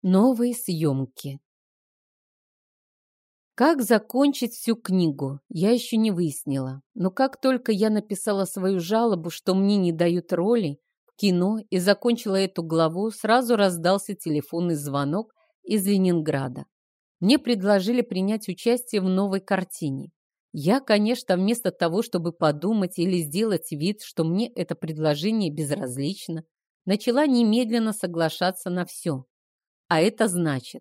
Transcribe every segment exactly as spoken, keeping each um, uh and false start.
Новые съемки. Как закончить всю книгу, я еще не выяснила. Но как только я написала свою жалобу, что мне не дают роли в кино, и закончила эту главу, сразу раздался телефонный звонок из Ленинграда. Мне предложили принять участие в новой картине. Я, конечно, вместо того, чтобы подумать или сделать вид, что мне это предложение безразлично, начала немедленно соглашаться на все. А это значит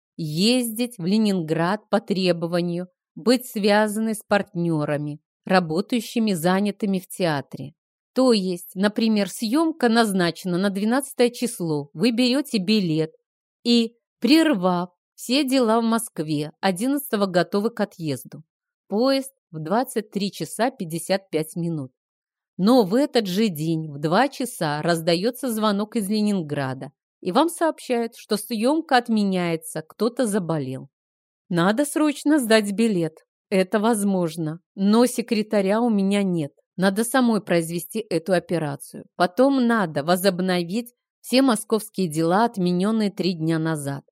ездить в Ленинград по требованию, быть связанной с партнерами, работающими, занятыми в театре. То есть, например, съемка назначена на двенадцатое число, вы берете билет и, прервав все дела в Москве, одиннадцатого готовы к отъезду. Поезд в двадцать три часа пятьдесят пять минут. Но в этот же день в два часа раздается звонок из Ленинграда, и вам сообщают, что съемка отменяется, кто-то заболел. Надо срочно сдать билет. Это возможно, но секретаря у меня нет. Надо самой произвести эту операцию. Потом надо возобновить все московские дела, отмененные три дня назад.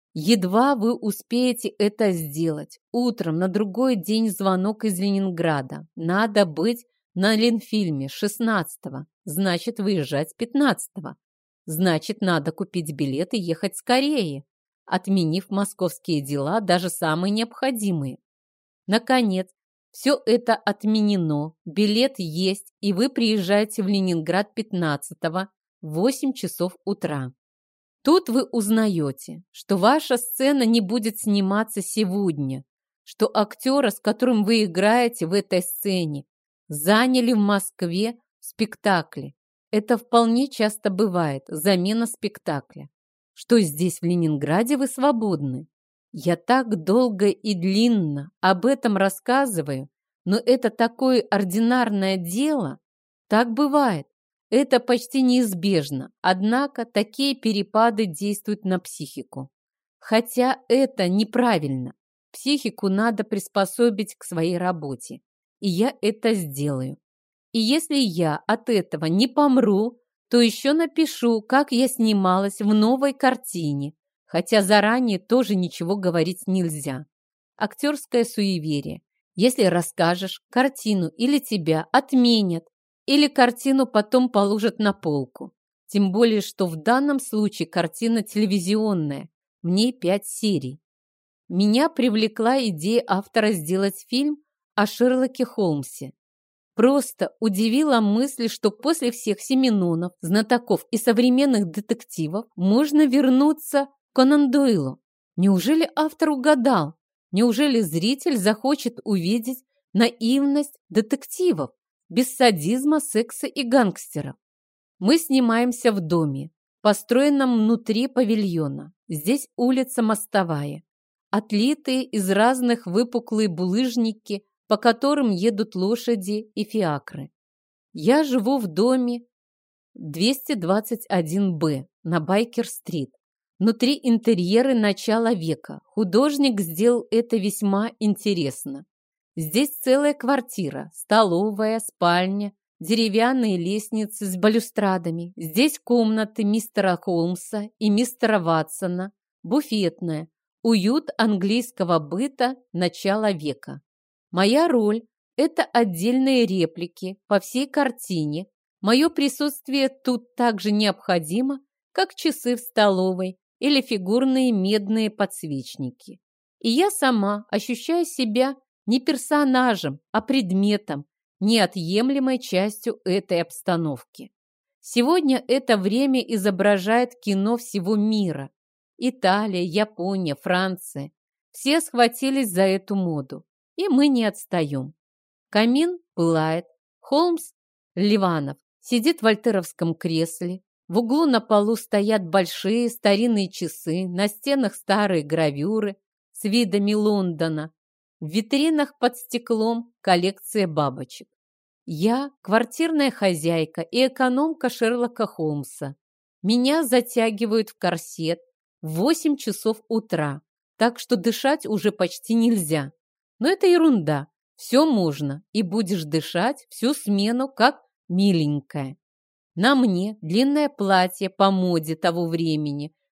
Едва вы успеете это сделать. Утром на другой день звонок из Ленинграда. Надо быть на Ленфильме шестнадцатого, значит, выезжать пятнадцатого. Значит, надо купить билет и ехать скорее, отменив московские дела, даже самые необходимые. Наконец, все это отменено, билет есть, и вы приезжаете в Ленинград пятнадцатого в восемь часов утра. Тут вы узнаете, что ваша сцена не будет сниматься сегодня, что актера, с которым вы играете в этой сцене, заняли в Москве в спектакле. Это вполне часто бывает, замена спектакля. Что здесь, в Ленинграде, вы свободны. Я так долго и длинно об этом рассказываю, но это такое ординарное дело. Так бывает. Это почти неизбежно. Однако такие перепады действуют на психику. Хотя это неправильно. Психику надо приспособить к своей работе. И я это сделаю. И если я от этого не помру, то еще напишу, как я снималась в новой картине, хотя заранее тоже ничего говорить нельзя. Актерское суеверие. Если расскажешь, картину или тебя отменят, или картину потом положат на полку. Тем более, что в данном случае картина телевизионная, в ней пять серий. Меня привлекла идея автора сделать фильм о Шерлоке Холмсе. Просто удивила мысль, что после всех Семенонов, знатоков и современных детективов можно вернуться к Конан Дойлу. Неужели автор угадал? Неужели зритель захочет увидеть наивность детективов, без садизма, секса и гангстеров? Мы снимаемся в доме, построенном внутри павильона. Здесь улица Мостовая, отлитые из разных выпуклые булыжники, по которым едут лошади и фиакры. Я живу в доме двести двадцать один бэ на Байкер-стрит. Внутри интерьеры начала века. Художник сделал это весьма интересно. Здесь целая квартира, столовая, спальня, деревянные лестницы с балюстрадами. Здесь комнаты мистера Холмса и мистера Ватсона, буфетная, уют английского быта начала века. Моя роль – это отдельные реплики по всей картине. Мое присутствие тут так же необходимо, как часы в столовой или фигурные медные подсвечники. И я сама ощущаю себя не персонажем, а предметом, неотъемлемой частью этой обстановки. Сегодня это время изображает кино всего мира. Италия, Япония, Франция. Все схватились за эту моду. И мы не отстаем. Камин пылает. Холмс Ливанов сидит в вольтеровском кресле. В углу на полу стоят большие старинные часы, на стенах старые гравюры с видами Лондона. В витринах под стеклом коллекция бабочек. Я квартирная хозяйка и экономка Шерлока Холмса. Меня затягивают в корсет в восемь часов утра, так что дышать уже почти нельзя. Но это ерунда. Все можно, и будешь дышать всю смену, как миленькая. На мне длинное платье по моде того времени,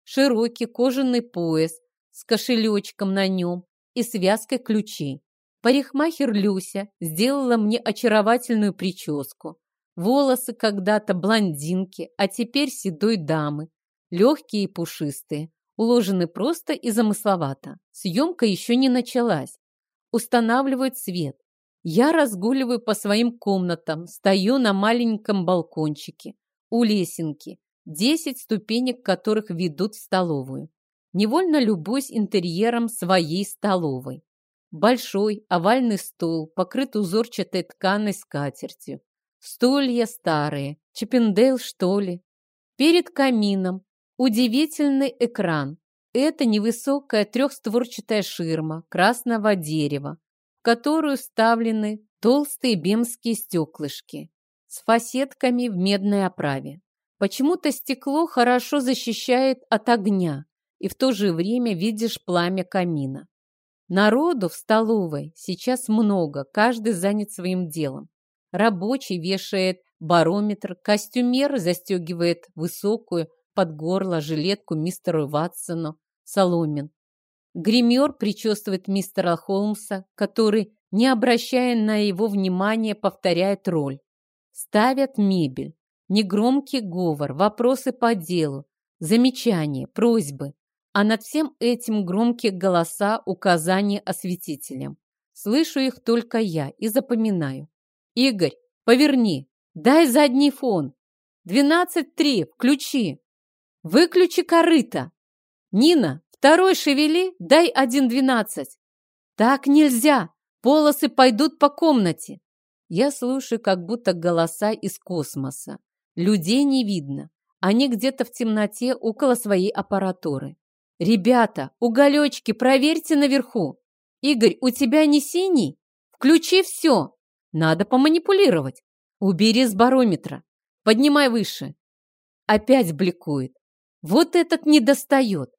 широкий кожаный пояс с кошелечком на нем и связкой ключей. Парикмахер Люся сделала мне очаровательную прическу. Волосы когда-то блондинки, а теперь седой дамы. Легкие и пушистые, уложены просто и замысловато. Съемка еще не началась. Устанавливают свет. Я разгуливаю по своим комнатам, стою на маленьком балкончике, у лесенки, десять ступенек которых ведут в столовую. Невольно любуюсь интерьером своей столовой. Большой овальный стол, покрыт узорчатой тканой скатертью. Стулья старые, Чиппендейл, что ли. Перед камином удивительный экран. Это невысокая трехстворчатая ширма красного дерева, в которую вставлены толстые бемские стеклышки с фасетками в медной оправе. Почему-то стекло хорошо защищает от огня, и в то же время видишь пламя камина. Народу в столовой сейчас много, каждый занят своим делом. Рабочий вешает барометр, костюмер застегивает высокую под горло жилетку мистеру Ватсону соломин. Гример причесывает мистера Холмса, который, не обращая на его внимание, повторяет роль. Ставят мебель, негромкий говор, вопросы по делу, замечания, просьбы. А над всем этим громкие голоса, указания осветителям. Слышу их только я и запоминаю. Игорь, поверни, дай задний фон. двенадцать три, включи. Выключи корыто. Нина, второй шевели, дай один двенадцать. Так нельзя, полосы пойдут по комнате. Я слушаю, как будто голоса из космоса. Людей не видно. Они где-то в темноте около своей аппаратуры. «Ребята, уголечки, проверьте наверху! Игорь, у тебя не синий? Включи все! Надо поманипулировать! Убери с барометра! Поднимай выше!» Опять бликует. Вот этот не достает!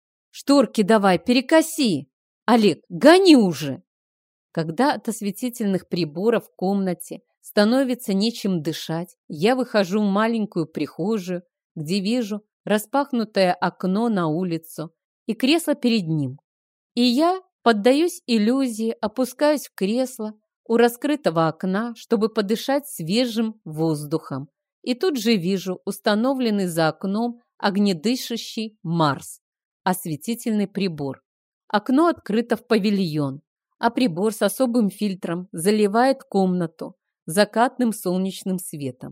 Шторки давай, перекоси! Олег, гони уже! Когда от осветительных приборов в комнате становится нечем дышать, я выхожу в маленькую прихожую, где вижу распахнутое окно на улицу и кресло перед ним. И я поддаюсь иллюзии, опускаюсь в кресло у раскрытого окна, чтобы подышать свежим воздухом. И тут же вижу установленный за окном огнедышащий Марс, осветительный прибор. Окно открыто в павильон, а прибор с особым фильтром заливает комнату закатным солнечным светом.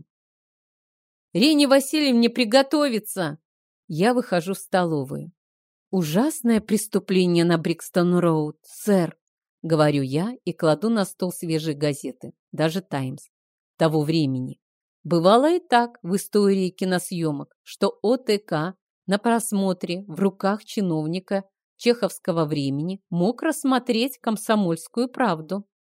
«Рене Васильевне приготовиться!» Я выхожу в столовую. «Ужасное преступление на Брикстон-Роуд, сэр», — говорю я и кладу на стол свежие газеты, даже «Таймс» того времени. Бывало и так в истории киносъемок, что ОТК на просмотре в руках чиновника чеховского времени мог рассмотреть «Комсомольскую правду».